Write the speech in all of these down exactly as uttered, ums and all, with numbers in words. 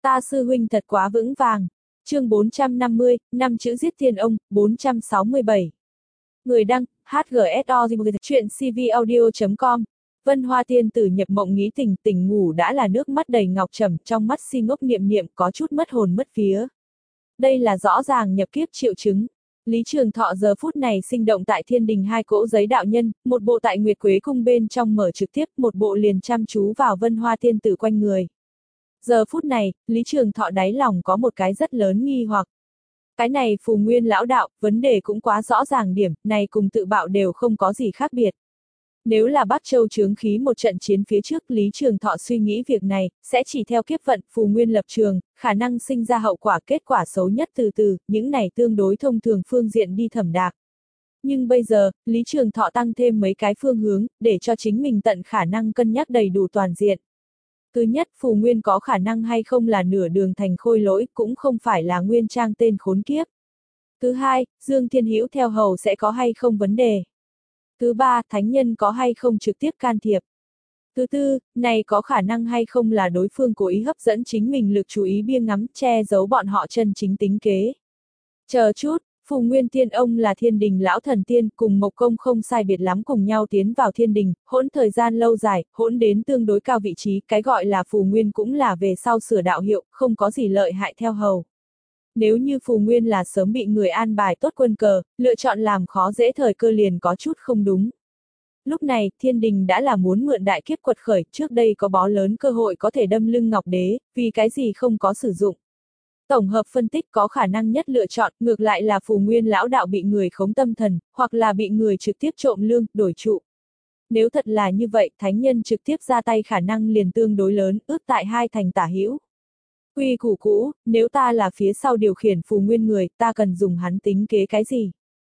Ta sư huynh thật quá vững vàng. Chương bốn trăm năm mươi, năm chữ giết thiên ông, bốn trăm sáu mươi bảy. Người đăng, hát giê ét o, chuyện c v audio chấm com. Vân Hoa tiên tử nhập mộng nghĩ tỉnh, tỉnh ngủ đã là nước mắt đầy ngọc trầm, trong mắt si ngốc niệm niệm có chút mất hồn mất vía. Đây là rõ ràng nhập kiếp triệu chứng. Lý Trường Thọ giờ phút này sinh động tại thiên đình hai cỗ giấy đạo nhân, một bộ tại Nguyệt Quế cung bên trong mở trực tiếp, một bộ liền chăm chú vào Vân Hoa tiên tử quanh người. Giờ phút này, Lý Trường Thọ đáy lòng có một cái rất lớn nghi hoặc. Cái này phù nguyên lão đạo, vấn đề cũng quá rõ ràng điểm, này cùng tự bạo đều không có gì khác biệt. Nếu là Bắc Châu chướng khí một trận chiến phía trước, Lý Trường Thọ suy nghĩ việc này, sẽ chỉ theo kiếp vận, phù nguyên lập trường, khả năng sinh ra hậu quả kết quả xấu nhất từ từ, những này tương đối thông thường phương diện đi thẩm đạc. Nhưng bây giờ, Lý Trường Thọ tăng thêm mấy cái phương hướng, để cho chính mình tận khả năng cân nhắc đầy đủ toàn diện. Thứ nhất, phù nguyên có khả năng hay không là nửa đường thành khôi lỗi, cũng không phải là nguyên trang tên khốn kiếp. Thứ hai, Dương Thiên Hữu theo hầu sẽ có hay không vấn đề. Thứ ba, thánh nhân có hay không trực tiếp can thiệp. Thứ tư, này có khả năng hay không là đối phương cố ý hấp dẫn chính mình lực chú ý bia ngắm, che giấu bọn họ chân chính tính kế. Chờ chút, Phù Nguyên Tiên ông là thiên đình lão thần tiên, cùng Mộc Công không sai biệt lắm cùng nhau tiến vào thiên đình, hỗn thời gian lâu dài, hỗn đến tương đối cao vị trí, cái gọi là Phù Nguyên cũng là về sau sửa đạo hiệu, không có gì lợi hại theo hầu. Nếu như Phù Nguyên là sớm bị người an bài tốt quân cờ, lựa chọn làm khó dễ thời cơ liền có chút không đúng. Lúc này, thiên đình đã là muốn mượn đại kiếp quật khởi, trước đây có bó lớn cơ hội có thể đâm lưng Ngọc Đế, vì cái gì không có sử dụng. Tổng hợp phân tích có khả năng nhất lựa chọn, ngược lại là Phù Nguyên lão đạo bị người khống tâm thần, hoặc là bị người trực tiếp trộm lương, đổi trụ. Nếu thật là như vậy, thánh nhân trực tiếp ra tay khả năng liền tương đối lớn, ước tại hai thành tả hữu. Quy củ cũ, nếu ta là phía sau điều khiển Phù Nguyên người, ta cần dùng hắn tính kế cái gì?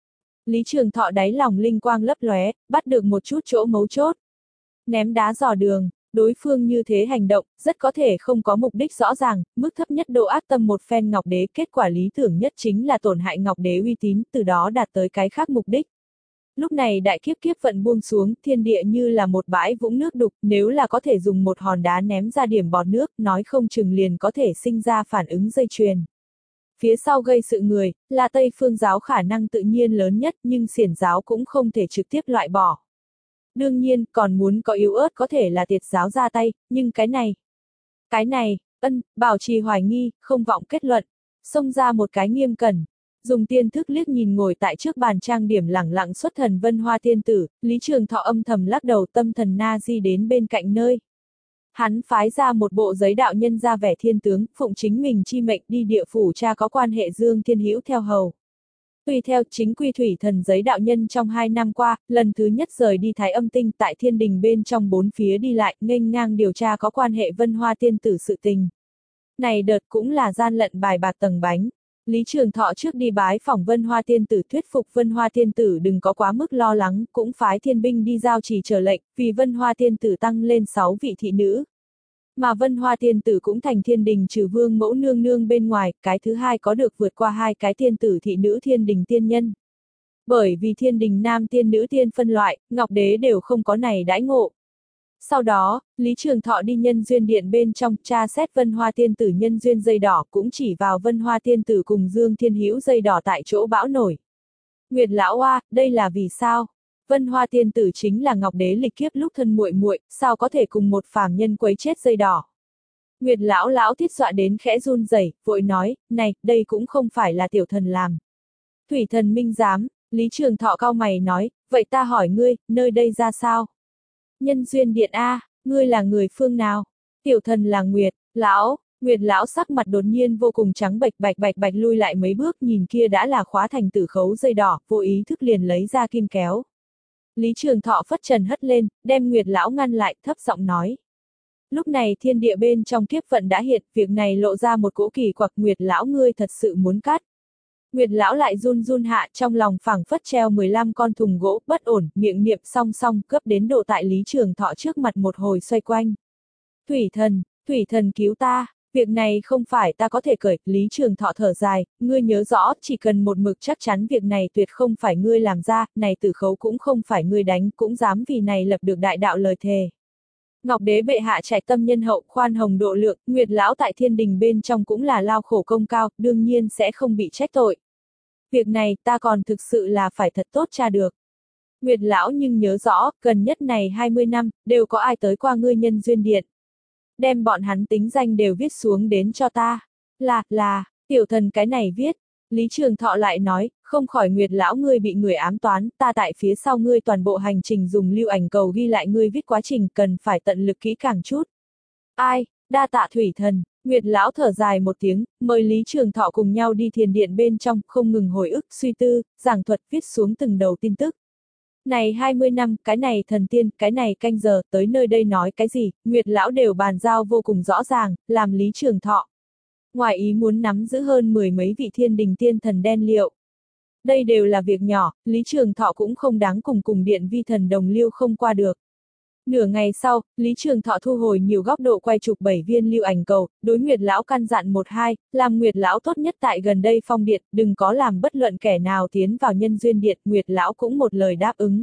Lý Trường Thọ đáy lòng linh quang lấp lóe, bắt được một chút chỗ mấu chốt. Ném đá dò đường, đối phương như thế hành động, rất có thể không có mục đích rõ ràng, mức thấp nhất độ ác tâm một phen Ngọc Đế, kết quả lý tưởng nhất chính là tổn hại Ngọc Đế uy tín, từ đó đạt tới cái khác mục đích. Lúc này đại kiếp kiếp vận buông xuống, thiên địa như là một bãi vũng nước đục, nếu là có thể dùng một hòn đá ném ra điểm bọt nước, nói không chừng liền có thể sinh ra phản ứng dây chuyền. Phía sau gây sự người, là Tây Phương giáo khả năng tự nhiên lớn nhất, nhưng Xiển giáo cũng không thể trực tiếp loại bỏ. Đương nhiên, còn muốn có yếu ớt có thể là Tiệt giáo ra tay, nhưng cái này, cái này, ân, bảo trì hoài nghi, không vọng kết luận, xông ra một cái nghiêm cẩn. Dùng tiên thức liếc nhìn ngồi tại trước bàn trang điểm lẳng lặng xuất thần Vân Hoa tiên tử, Lý Trường Thọ âm thầm lắc đầu, tâm thần na di đến bên cạnh nơi. Hắn phái ra một bộ giấy đạo nhân ra vẻ thiên tướng, phụng chính mình chi mệnh đi địa phủ tra có quan hệ Dương Thiên Hữu theo hầu. Tùy theo chính quy thủy thần giấy đạo nhân trong hai năm qua, lần thứ nhất rời đi Thái Âm Tinh tại thiên đình bên trong bốn phía đi lại, nghênh ngang điều tra có quan hệ Vân Hoa tiên tử sự tình. Này đợt cũng là gian lận bài bạc tầng bánh. Lý Trường Thọ trước đi bái phỏng Vân Hoa tiên tử, thuyết phục Vân Hoa tiên tử đừng có quá mức lo lắng, cũng phái thiên binh đi giao trì chờ lệnh, vì Vân Hoa tiên tử tăng lên sáu vị thị nữ. Mà Vân Hoa tiên tử cũng thành thiên đình trừ vương mẫu nương nương bên ngoài, cái thứ hai có được vượt qua hai cái tiên tử thị nữ thiên đình tiên nhân. Bởi vì thiên đình nam tiên nữ tiên phân loại, Ngọc Đế đều không có này đãi ngộ. Sau đó, Lý Trường Thọ đi nhân duyên điện bên trong tra xét Vân Hoa tiên tử nhân duyên dây đỏ, cũng chỉ vào Vân Hoa tiên tử cùng Dương Thiên Hữu dây đỏ tại chỗ bão nổi. Nguyệt lão oa, đây là vì sao? Vân Hoa tiên tử chính là Ngọc Đế lịch kiếp lúc thân muội muội, sao có thể cùng một phàm nhân quấy chết dây đỏ? Nguyệt lão lão thiết dọa đến khẽ run rẩy, vội nói, này, đây cũng không phải là tiểu thần làm. Thủy thần minh giám, Lý Trường Thọ cau mày nói, vậy ta hỏi ngươi, nơi đây ra sao? Nhân duyên điện a, ngươi là người phương nào? Tiểu thần là Nguyệt, lão, Nguyệt lão sắc mặt đột nhiên vô cùng trắng bệch bạch bạch bạch lui lại mấy bước, nhìn kia đã là khóa thành tử khấu dây đỏ, vô ý thức liền lấy ra kim kéo. Lý Trường Thọ phất trần hất lên, đem Nguyệt lão ngăn lại, thấp giọng nói. Lúc này thiên địa bên trong kiếp vận đã hiện, việc này lộ ra một cỗ kỳ quặc, Nguyệt lão ngươi thật sự muốn cắt. Nguyệt lão lại run run hạ, trong lòng phảng phất treo mười lăm con thùng gỗ, bất ổn, miệng niệm song song, cấp đến độ tại Lý Trường Thọ trước mặt một hồi xoay quanh. Thủy thần, thủy thần cứu ta, việc này không phải ta có thể cởi, Lý Trường Thọ thở dài, ngươi nhớ rõ, chỉ cần một mực chắc chắn việc này tuyệt không phải ngươi làm ra, này tử khấu cũng không phải ngươi đánh, cũng dám vì này lập được đại đạo lời thề. Ngọc đế bệ hạ trạch tâm nhân hậu, khoan hồng độ lượng, Nguyệt lão tại thiên đình bên trong cũng là lao khổ công cao, đương nhiên sẽ không bị trách tội. Việc này ta còn thực sự là phải thật tốt tra được. Nguyệt lão nhưng nhớ rõ, gần nhất này hai mươi năm, đều có ai tới qua ngươi nhân duyên điện. Đem bọn hắn tính danh đều viết xuống đến cho ta. Là, là, tiểu thần cái này viết. Lý Trường Thọ lại nói, không khỏi Nguyệt lão ngươi bị người ám toán, ta tại phía sau ngươi toàn bộ hành trình dùng lưu ảnh cầu ghi lại ngươi viết quá trình, cần phải tận lực kỹ càng chút. Ai, đa tạ thủy thần. Nguyệt lão thở dài một tiếng, mời Lý Trường Thọ cùng nhau đi thiền điện bên trong, không ngừng hồi ức, suy tư, giảng thuật viết xuống từng đầu tin tức. Này hai mươi năm, cái này thần tiên, cái này canh giờ, tới nơi đây nói cái gì, Nguyệt lão đều bàn giao vô cùng rõ ràng, làm Lý Trường Thọ. Ngoài ý muốn nắm giữ hơn mười mấy vị thiên đình tiên thần đen liệu. Đây đều là việc nhỏ, Lý Trường Thọ cũng không đáng cùng cùng điện vi thần đồng liêu không qua được. Nửa ngày sau, Lý Trường Thọ thu hồi nhiều góc độ quay chụp bảy viên lưu ảnh cầu, đối Nguyệt lão căn dặn một hai, làm Nguyệt lão tốt nhất tại gần đây phong điện, đừng có làm bất luận kẻ nào tiến vào nhân duyên điện, Nguyệt lão cũng một lời đáp ứng.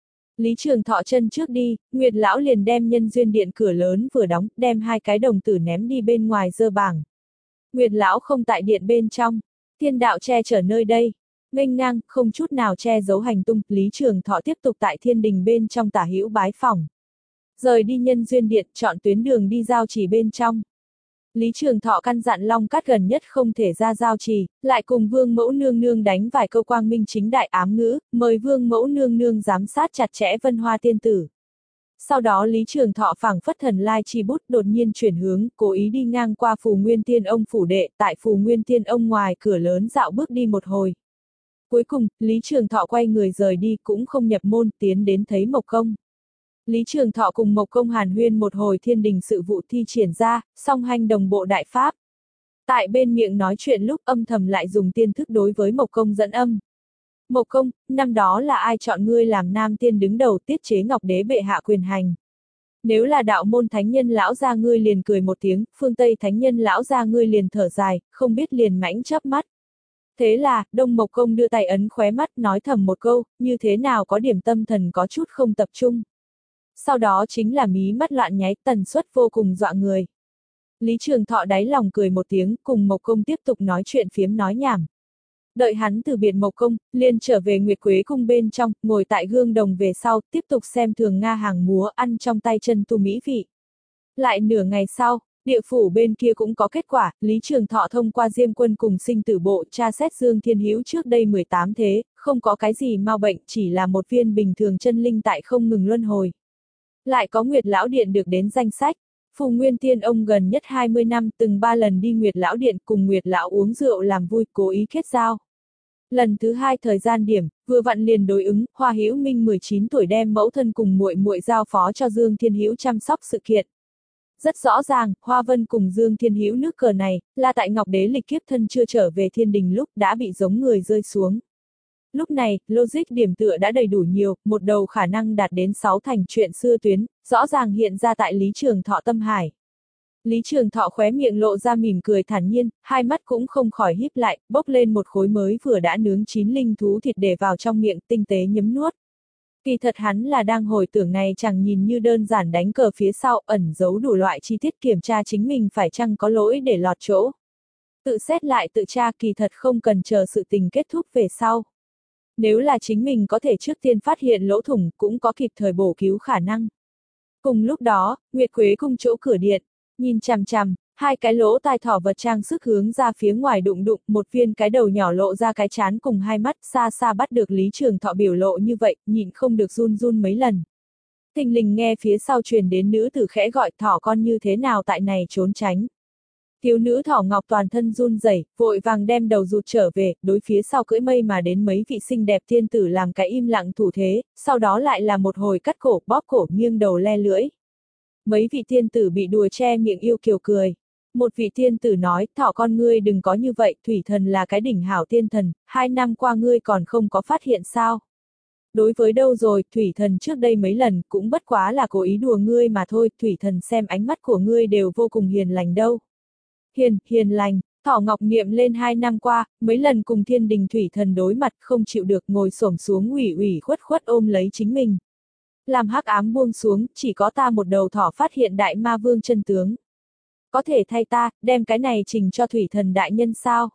Lý Trường Thọ chân trước đi, Nguyệt lão liền đem nhân duyên điện cửa lớn vừa đóng, đem hai cái đồng tử ném đi bên ngoài dơ bảng. Nguyệt lão không tại điện bên trong, thiên đạo che chở nơi đây. Nghênh ngang, không chút nào che giấu hành tung, Lý Trường Thọ tiếp tục tại thiên đình bên trong tả hữu bái phỏng. Rời đi nhân duyên điện, chọn tuyến đường đi giao trì bên trong. Lý Trường Thọ căn dặn Long Cát gần nhất không thể ra giao trì, lại cùng Vương Mẫu Nương Nương đánh vài câu quang minh chính đại ám ngữ, mời Vương Mẫu Nương Nương giám sát chặt chẽ Vân Hoa tiên tử. Sau đó Lý Trường Thọ phảng phất thần lai chi bút đột nhiên chuyển hướng, cố ý đi ngang qua Phù Nguyên Tiên Ông phủ đệ, tại Phù Nguyên Tiên Ông ngoài cửa lớn dạo bước đi một hồi. Cuối cùng, Lý Trường Thọ quay người rời đi cũng không nhập môn, tiến đến thấy Mộc Công. Lý Trường Thọ cùng Mộc Công hàn huyên một hồi thiên đình sự vụ thi triển ra, song hành đồng bộ đại pháp. Tại bên miệng nói chuyện lúc âm thầm lại dùng tiên thức đối với Mộc Công dẫn âm. Mộc Công, năm đó là ai chọn ngươi làm nam tiên đứng đầu tiết chế Ngọc đế bệ hạ quyền hành? Nếu là đạo môn thánh nhân lão gia ngươi liền cười một tiếng, phương Tây thánh nhân lão gia ngươi liền thở dài, không biết liền mãnh chớp mắt. Thế là, Đông Mộc Công đưa tay ấn khóe mắt nói thầm một câu, như thế nào có điểm tâm thần có chút không tập trung. Sau đó chính là mí mắt loạn nháy, tần suất vô cùng dọa người. Lý Trường Thọ đáy lòng cười một tiếng, cùng Mộc Công tiếp tục nói chuyện phiếm nói nhảm. Đợi hắn từ biệt Mộc Công, liền trở về Nguyệt Quế cung bên trong, ngồi tại gương đồng về sau, tiếp tục xem thường Nga hàng múa ăn trong tay chân tu mỹ vị. Lại nửa ngày sau, địa phủ bên kia cũng có kết quả, Lý Trường Thọ thông qua Diêm Quân cùng sinh tử bộ tra xét Dương Thiên Hữu trước đây mười tám thế, không có cái gì mau bệnh, chỉ là một viên bình thường chân linh tại không ngừng luân hồi. Lại có Nguyệt Lão Điện được đến danh sách. Phù Nguyên Tiên Ông gần nhất hai mươi năm từng ba lần đi Nguyệt Lão Điện cùng Nguyệt Lão uống rượu làm vui, cố ý kết giao. Lần thứ hai thời gian điểm, vừa vặn liền đối ứng, Hoa Hữu Minh mười chín tuổi đem mẫu thân cùng muội muội giao phó cho Dương Thiên Hữu chăm sóc sự kiện. Rất rõ ràng, Hoa Vân cùng Dương Thiên Hữu nước cờ này, là tại Ngọc Đế lịch kiếp thân chưa trở về thiên đình lúc đã bị giống người rơi xuống. Lúc này, logic điểm tựa đã đầy đủ nhiều, một đầu khả năng đạt đến sáu thành chuyện xưa tuyến, rõ ràng hiện ra tại Lý Trường Thọ tâm hải. Lý Trường Thọ khóe miệng lộ ra mỉm cười thản nhiên, hai mắt cũng không khỏi híp lại, bốc lên một khối mới vừa đã nướng chín linh thú thịt để vào trong miệng, tinh tế nhấm nuốt. Kỳ thật hắn là đang hồi tưởng này chẳng nhìn như đơn giản đánh cờ phía sau, ẩn giấu đủ loại chi tiết kiểm tra chính mình phải chăng có lỗi để lọt chỗ. Tự xét lại tự tra kỳ thật không cần chờ sự tình kết thúc về sau. Nếu là chính mình có thể trước tiên phát hiện lỗ thủng cũng có kịp thời bổ cứu khả năng. Cùng lúc đó, Nguyệt Quế cung chỗ cửa điện, nhìn chằm chằm, hai cái lỗ tai thỏ vật trang sức hướng ra phía ngoài đụng đụng, một viên cái đầu nhỏ lộ ra cái chán cùng hai mắt xa xa bắt được Lý Trường Thọ biểu lộ như vậy, nhịn không được run run mấy lần. Thình lình nghe phía sau truyền đến nữ tử khẽ gọi thỏ con như thế nào tại này trốn tránh. Thiếu nữ thỏ ngọc toàn thân run rẩy, vội vàng đem đầu rụt trở về, đối phía sau cưỡi mây mà đến mấy vị xinh đẹp thiên tử làm cái im lặng thủ thế, sau đó lại là một hồi cắt cổ, bóp cổ, nghiêng đầu le lưỡi. Mấy vị thiên tử bị đùa che miệng yêu kiều cười. Một vị thiên tử nói, thỏ con ngươi đừng có như vậy, thủy thần là cái đỉnh hảo thiên thần, hai năm qua ngươi còn không có phát hiện sao. Đối với đâu rồi, thủy thần trước đây mấy lần cũng bất quá là cố ý đùa ngươi mà thôi, thủy thần xem ánh mắt của ngươi đều vô cùng hiền lành đâu. Hiền, hiền lành, thỏ ngọc niệm lên hai năm qua, mấy lần cùng thiên đình thủy thần đối mặt không chịu được ngồi xổm xuống ủy ủy khuất khuất ôm lấy chính mình. Làm hắc ám buông xuống, chỉ có ta một đầu thỏ phát hiện đại ma vương chân tướng. Có thể thay ta, đem cái này trình cho thủy thần đại nhân sao?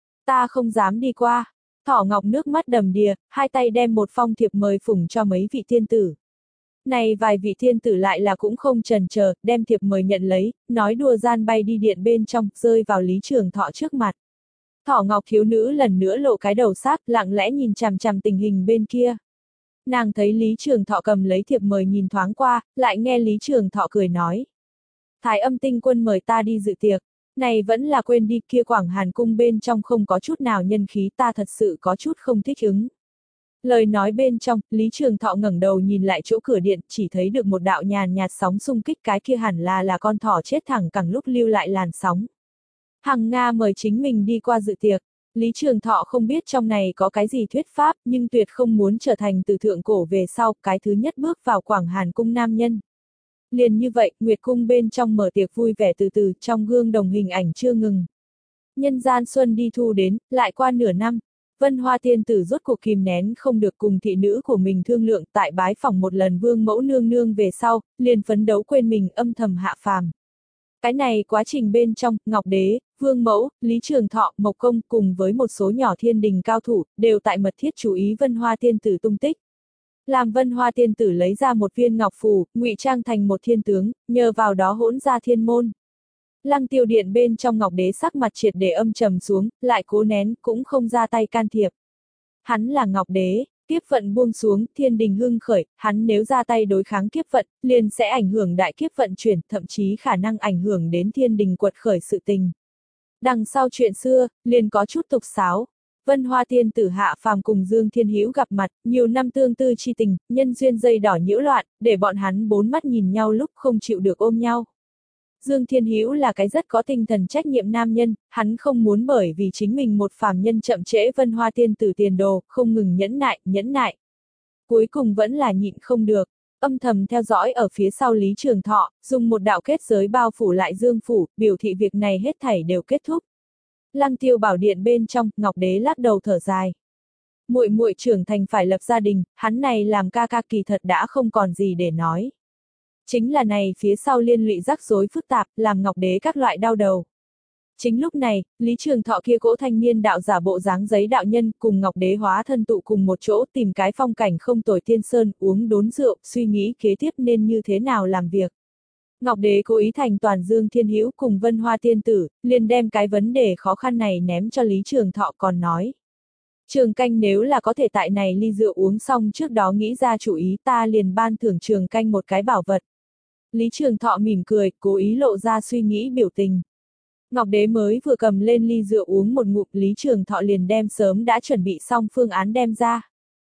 Ta không dám đi qua. Thỏ ngọc nước mắt đầm đìa, hai tay đem một phong thiệp mời phủng cho mấy vị thiên tử. Này vài vị thiên tử lại là cũng không chần chờ, đem thiệp mời nhận lấy, nói đùa gian bay đi điện bên trong, rơi vào Lý Trường Thọ trước mặt. Thỏ ngọc thiếu nữ lần nữa lộ cái đầu xác, lặng lẽ nhìn chằm chằm tình hình bên kia. Nàng thấy Lý Trường Thọ cầm lấy thiệp mời nhìn thoáng qua, lại nghe Lý Trường Thọ cười nói. Thái âm tinh quân mời ta đi dự tiệc, này vẫn là quên đi, kia Quảng Hàn cung bên trong không có chút nào nhân khí, ta thật sự có chút không thích ứng. Lời nói bên trong, Lý Trường Thọ ngẩng đầu nhìn lại chỗ cửa điện, chỉ thấy được một đạo nhàn nhạt sóng xung kích, cái kia hẳn là là con thỏ chết thẳng cẳng lúc lưu lại làn sóng. Hằng Nga mời chính mình đi qua dự tiệc. Lý Trường Thọ không biết trong này có cái gì thuyết pháp, nhưng tuyệt không muốn trở thành từ thượng cổ về sau, cái thứ nhất bước vào Quảng Hàn cung nam nhân. Liền như vậy, Nguyệt cung bên trong mở tiệc vui vẻ từ từ, trong gương đồng hình ảnh chưa ngừng. Nhân gian xuân đi thu đến, lại qua nửa năm, Vân Hoa tiên tử rốt cuộc kìm nén không được cùng thị nữ của mình thương lượng, tại bái phỏng một lần vương mẫu nương nương về sau, liền phấn đấu quên mình âm thầm hạ phàm. Cái này quá trình bên trong, Ngọc Đế, Vương Mẫu, Lý Trường Thọ, Mộc Công cùng với một số nhỏ thiên đình cao thủ, đều tại mật thiết chú ý Vân Hoa tiên tử tung tích. Làm Vân Hoa tiên tử lấy ra một viên ngọc phù, ngụy trang thành một thiên tướng, nhờ vào đó hỗn ra thiên môn. Lăng Tiêu điện bên trong Ngọc Đế sắc mặt triệt để âm trầm xuống, lại cố nén, cũng không ra tay can thiệp. Hắn là Ngọc Đế, kiếp vận buông xuống, thiên đình hưng khởi, hắn nếu ra tay đối kháng kiếp vận, liền sẽ ảnh hưởng đại kiếp vận chuyển, thậm chí khả năng ảnh hưởng đến thiên đình quật khởi sự tình. Đằng sau chuyện xưa, liền có chút tục sáo. Vân Hoa tiên tử hạ phàm cùng Dương Thiên Hữu gặp mặt, nhiều năm tương tư chi tình, nhân duyên dây đỏ nhiễu loạn, để bọn hắn bốn mắt nhìn nhau lúc không chịu được ôm nhau. Dương Thiên Hữu là cái rất có tinh thần trách nhiệm nam nhân, hắn không muốn bởi vì chính mình một phàm nhân chậm trễ Vân Hoa tiên tử tiền đồ, không ngừng nhẫn nại, nhẫn nại. Cuối cùng vẫn là nhịn không được, âm thầm theo dõi ở phía sau Lý Trường Thọ, dùng một đạo kết giới bao phủ lại Dương phủ, biểu thị việc này hết thảy đều kết thúc. Lăng Tiêu bảo điện bên trong, Ngọc Đế lắc đầu thở dài. Muội muội trưởng thành phải lập gia đình, hắn này làm ca ca kỳ thật đã không còn gì để nói. Chính là này phía sau liên lụy rắc rối phức tạp, làm Ngọc Đế các loại đau đầu. Chính lúc này, Lý Trường Thọ kia cỗ thanh niên đạo giả bộ dáng giấy đạo nhân cùng Ngọc Đế hóa thân tụ cùng một chỗ tìm cái phong cảnh không tồi thiên sơn, uống đốn rượu, suy nghĩ kế tiếp nên như thế nào làm việc. Ngọc Đế cố ý thành toàn Dương Thiên Hữu cùng Vân Hoa tiên tử, liền đem cái vấn đề khó khăn này ném cho Lý Trường Thọ còn nói. Trường canh nếu là có thể tại này ly rượu uống xong trước đó nghĩ ra chủ ý, ta liền ban thưởng trường canh một cái bảo vật. Lý Trường Thọ mỉm cười, cố ý lộ ra suy nghĩ biểu tình. Ngọc Đế mới vừa cầm lên ly rượu uống một ngụm, Lý Trường Thọ liền đem sớm đã chuẩn bị xong phương án đem ra.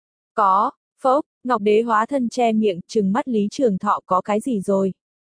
Có, phốc, Ngọc Đế hóa thân che miệng, trừng mắt Lý Trường Thọ có cái gì rồi.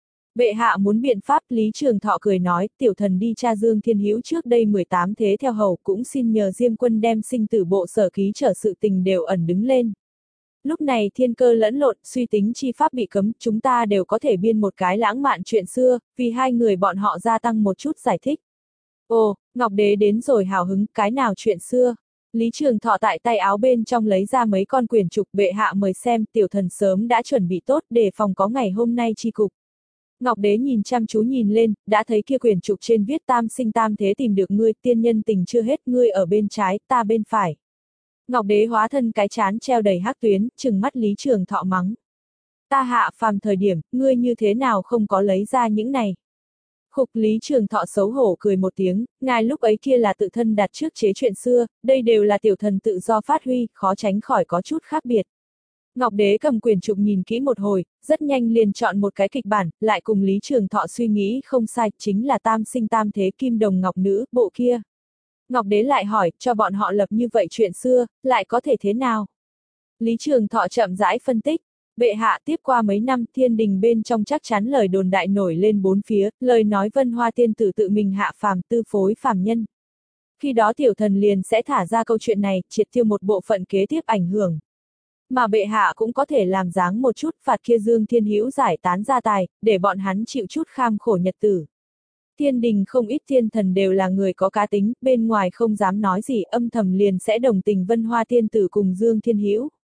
Bệ hạ muốn biện pháp, Lý Trường Thọ cười nói, tiểu thần đi tra Dương Thiên Hữu trước đây mười tám thế theo hầu, cũng xin nhờ Diêm Quân đem sinh tử bộ sở ký trở sự tình đều ẩn đứng lên. Lúc này thiên cơ lẫn lộn, suy tính chi pháp bị cấm, chúng ta đều có thể biên một cái lãng mạn chuyện xưa, vì hai người bọn họ gia tăng một chút giải thích. Ồ, Ngọc Đế đến rồi hào hứng, cái nào chuyện xưa? Lý Trường Thọ tại tay áo bên trong lấy ra mấy con quyển trục, bệ hạ mời xem, tiểu thần sớm đã chuẩn bị tốt để phòng có ngày hôm nay chi cục. Ngọc Đế nhìn chăm chú nhìn lên, đã thấy kia quyển trục trên viết tam sinh tam thế tìm được ngươi, tiên nhân tình chưa hết, ngươi ở bên trái, ta bên phải. Ngọc Đế hóa thân cái chán treo đầy hắc tuyến, trừng mắt Lý Trường Thọ mắng. Ta hạ phàm thời điểm, ngươi như thế nào không có lấy ra những này. Khục Lý Trường Thọ xấu hổ cười một tiếng, ngài lúc ấy kia là tự thân đặt trước chế chuyện xưa, đây đều là tiểu thần tự do phát huy, khó tránh khỏi có chút khác biệt. Ngọc Đế cầm quyển trục nhìn kỹ một hồi, rất nhanh liền chọn một cái kịch bản, lại cùng Lý Trường Thọ suy nghĩ không sai, chính là tam sinh tam thế kim đồng ngọc nữ, bộ kia. Ngọc Đế lại hỏi, cho bọn họ lập như vậy chuyện xưa, lại có thể thế nào? Lý Trường Thọ chậm rãi phân tích, bệ hạ tiếp qua mấy năm thiên đình bên trong chắc chắn lời đồn đại nổi lên bốn phía, lời nói Vân Hoa tiên tử tự mình hạ phàm tư phối phàm nhân. Khi đó tiểu thần liền sẽ thả ra câu chuyện này, triệt tiêu một bộ phận kế tiếp ảnh hưởng. Mà bệ hạ cũng có thể làm dáng một chút phạt kia Dương Thiên Hữu giải tán gia tài, để bọn hắn chịu chút kham khổ nhật tử. Thiên đình không ít thiên thần đều là người có cá tính, bên ngoài không dám nói gì, âm thầm liền sẽ đồng tình Vân Hoa tiên tử cùng Dương Thiên Hữu.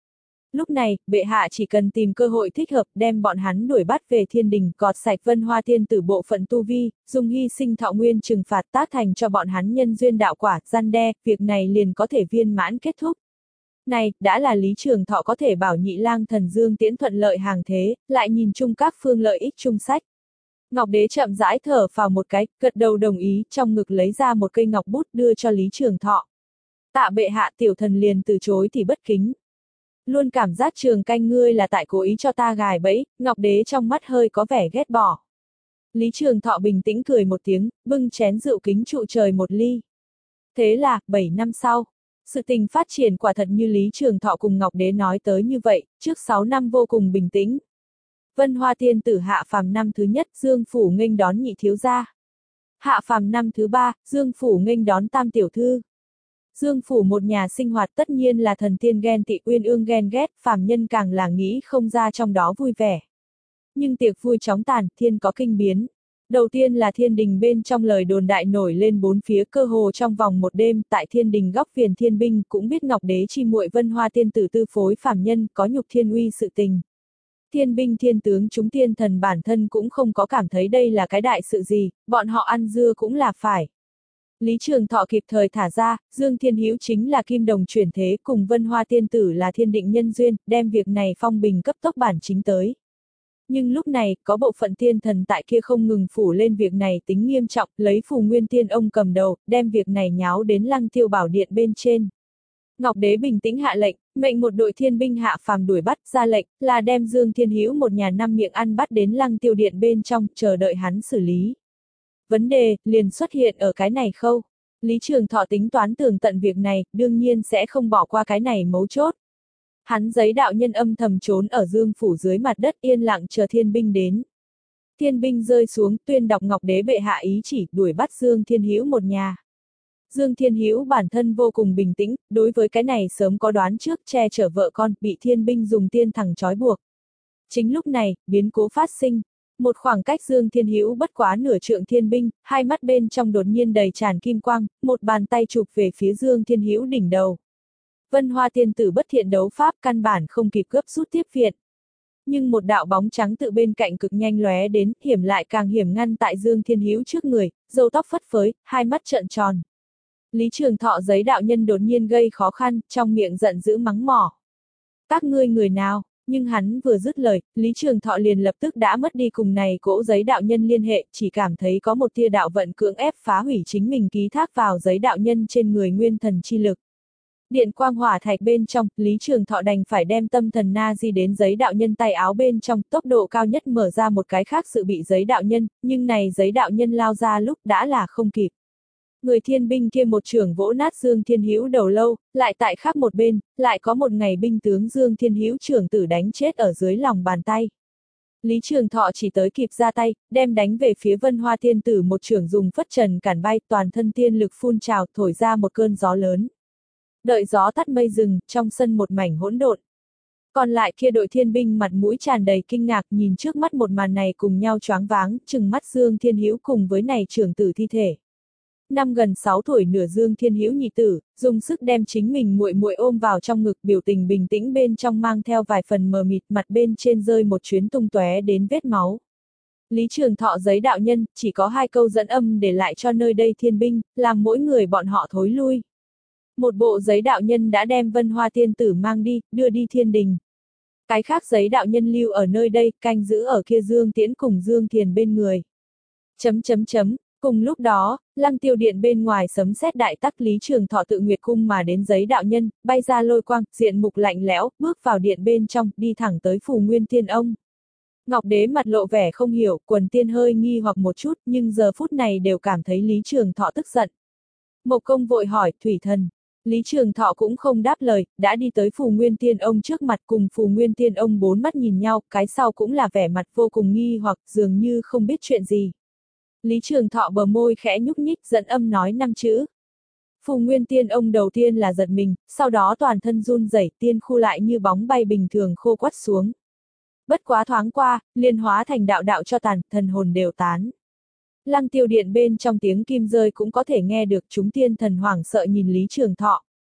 Lúc này, bệ hạ chỉ cần tìm cơ hội thích hợp đem bọn hắn đuổi bắt về thiên đình, gọt sạch Vân Hoa Tiên Tử bộ phận tu vi, dùng hy sinh thọ nguyên trừng phạt tác thành cho bọn hắn nhân duyên đạo quả, gian đe, việc này liền có thể viên mãn kết thúc. Này, đã là Lý Trường Thọ có thể bảo Nhị Lang Thần Dương Tiễn thuận lợi hàng thế, lại nhìn chung các phương lợi ích chung sách. Ngọc Đế chậm rãi thở phào một cái, gật đầu đồng ý, trong ngực lấy ra một cây ngọc bút đưa cho Lý Trường Thọ. Tạ bệ hạ, tiểu thần liền từ chối thì bất kính. Luôn cảm giác Trường Canh ngươi là tại cố ý cho ta gài bẫy, Ngọc Đế trong mắt hơi có vẻ ghét bỏ. Lý Trường Thọ bình tĩnh cười một tiếng, bưng chén rượu kính trụ trời một ly. Thế là, bảy năm sau, sự tình phát triển quả thật như Lý Trường Thọ cùng Ngọc Đế nói tới như vậy, trước sáu năm vô cùng bình tĩnh. Vân Hoa Tiên Tử hạ phàm năm thứ nhất, Dương Phủ nghênh đón nhị thiếu gia. Hạ phàm năm thứ ba, Dương Phủ nghênh đón tam tiểu thư. Dương Phủ một nhà sinh hoạt tất nhiên là thần tiên ghen tị, uyên ương ghen ghét, phàm nhân càng là nghĩ không ra trong đó vui vẻ. Nhưng tiệc vui chóng tàn, thiên có kinh biến. Đầu tiên là thiên đình bên trong lời đồn đại nổi lên bốn phía, cơ hồ trong vòng một đêm, tại thiên đình góc viền thiên binh cũng biết Ngọc Đế chi muội Vân Hoa Tiên Tử tư phối phàm nhân, có nhục thiên uy sự tình. Thiên binh thiên tướng chúng thiên thần bản thân cũng không có cảm thấy đây là cái đại sự gì, bọn họ ăn dưa cũng là phải. Lý Trường Thọ kịp thời thả ra, Dương Thiên Hữu chính là kim đồng chuyển thế, cùng Vân Hoa Tiên Tử là thiên định nhân duyên, đem việc này phong bình cấp tốc bản chính tới. Nhưng lúc này, có bộ phận tiên thần tại kia không ngừng phủ lên việc này tính nghiêm trọng, lấy Phù Nguyên Tiên ông cầm đầu, đem việc này nháo đến Lăng Tiêu Bảo Điện bên trên. Ngọc Đế bình tĩnh hạ lệnh, mệnh một đội thiên binh hạ phàm đuổi bắt, ra lệnh, là đem Dương Thiên Hữu một nhà năm miệng ăn bắt đến Lăng Tiêu Điện bên trong, chờ đợi hắn xử lý. Vấn đề, liền xuất hiện ở cái này khâu. Lý Trường Thọ tính toán tường tận việc này, đương nhiên sẽ không bỏ qua cái này mấu chốt. Hắn giấy đạo nhân âm thầm trốn ở Dương Phủ dưới mặt đất yên lặng chờ thiên binh đến. Thiên binh rơi xuống, tuyên đọc Ngọc Đế bệ hạ ý chỉ, đuổi bắt Dương Thiên Hữu một nhà. Dương Thiên Hữu bản thân vô cùng bình tĩnh, đối với cái này sớm có đoán trước, che chở vợ con, bị thiên binh dùng tiên thẳng trói buộc. Chính lúc này, biến cố phát sinh. Một khoảng cách Dương Thiên Hữu bất quá nửa trượng thiên binh, hai mắt bên trong đột nhiên đầy tràn kim quang, một bàn tay chụp về phía Dương Thiên Hữu đỉnh đầu. Vân Hoa Tiên Tử bất thiện đấu pháp căn bản không kịp gấp rút tiếp viện. Nhưng một đạo bóng trắng tự bên cạnh cực nhanh lóe đến, hiểm lại càng hiểm ngăn tại Dương Thiên Hữu trước người, râu tóc phất phới, hai mắt trợn tròn. Lý Trường Thọ giấy đạo nhân đột nhiên gây khó khăn, trong miệng giận dữ mắng mỏ. Các ngươi người nào? Nhưng hắn vừa dứt lời, Lý Trường Thọ liền lập tức đã mất đi cùng này cỗ giấy đạo nhân liên hệ, chỉ cảm thấy có một tia đạo vận cưỡng ép phá hủy chính mình ký thác vào giấy đạo nhân trên người nguyên thần chi lực. Điện quang hỏa thạch bên trong, Lý Trường Thọ đành phải đem tâm thần na di đến giấy đạo nhân tay áo bên trong, tốc độ cao nhất mở ra một cái khác sự bị giấy đạo nhân, nhưng này giấy đạo nhân lao ra lúc đã là không kịp. Người thiên binh kia một trưởng vỗ nát Dương Thiên Hữu đầu lâu, lại tại khác một bên, lại có một ngày binh tướng Dương Thiên Hữu trưởng tử đánh chết ở dưới lòng bàn tay. Lý Trường Thọ chỉ tới kịp ra tay, đem đánh về phía Vân Hoa Tiên Tử một trưởng dùng phất trần cản bay, toàn thân tiên lực phun trào, thổi ra một cơn gió lớn. Đợi gió tắt mây rừng, trong sân một mảnh hỗn độn. Còn lại kia đội thiên binh mặt mũi tràn đầy kinh ngạc nhìn trước mắt một màn này cùng nhau choáng váng, trừng mắt Dương Thiên Hữu cùng với này trưởng tử thi thể. Năm gần sáu tuổi nửa Dương Thiên Hữu nhị tử, dùng sức đem chính mình muội muội ôm vào trong ngực, biểu tình bình tĩnh bên trong mang theo vài phần mờ mịt, mặt bên trên rơi một chuyến tung tóe đến vết máu. Lý Trường Thọ giấy đạo nhân, chỉ có hai câu dẫn âm để lại cho nơi đây thiên binh, làm mỗi người bọn họ thối lui. Một bộ giấy đạo nhân đã đem Vân Hoa Tiên Tử mang đi, đưa đi thiên đình. Cái khác giấy đạo nhân lưu ở nơi đây, canh giữ ở kia Dương Tiễn cùng Dương Thiền bên người. Chấm chấm chấm. Cùng lúc đó, Lăng Tiêu Điện bên ngoài sấm sét đại tắc, Lý Trường Thọ tự nguyệt cung mà đến giấy đạo nhân, bay ra lôi quang, diện mục lạnh lẽo, bước vào điện bên trong, đi thẳng tới Phù Nguyên Tiên ông. Ngọc Đế mặt lộ vẻ không hiểu, Quần Tiên hơi nghi hoặc một chút, nhưng giờ phút này đều cảm thấy Lý Trường Thọ tức giận. Mộc Công vội hỏi, Thủy Thần. Lý Trường Thọ cũng không đáp lời, đã đi tới Phù Nguyên Tiên ông trước mặt, cùng Phù Nguyên Tiên ông bốn mắt nhìn nhau, cái sau cũng là vẻ mặt vô cùng nghi hoặc, dường như không biết chuyện gì. Lý Trường Thọ bờ môi khẽ nhúc nhích, dẫn âm nói năm chữ. Phù Nguyên Tiên ông đầu tiên là giật mình, sau đó toàn thân run rẩy, tiên khu lại như bóng bay bình thường khô quắt xuống. Bất quá thoáng qua, liền hóa thành đạo đạo cho tàn, thần hồn đều tán. Lăng Tiêu Điện bên trong tiếng kim rơi cũng có thể nghe được, chúng tiên thần hoảng sợ nhìn Lý Trường Thọ.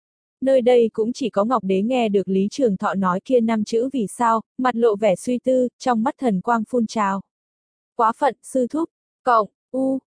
Nơi đây cũng chỉ có Ngọc Đế nghe được Lý Trường Thọ nói kia năm chữ vì sao, mặt lộ vẻ suy tư, trong mắt thần quang phun trào. Quá phận, sư thúc, cộng, u,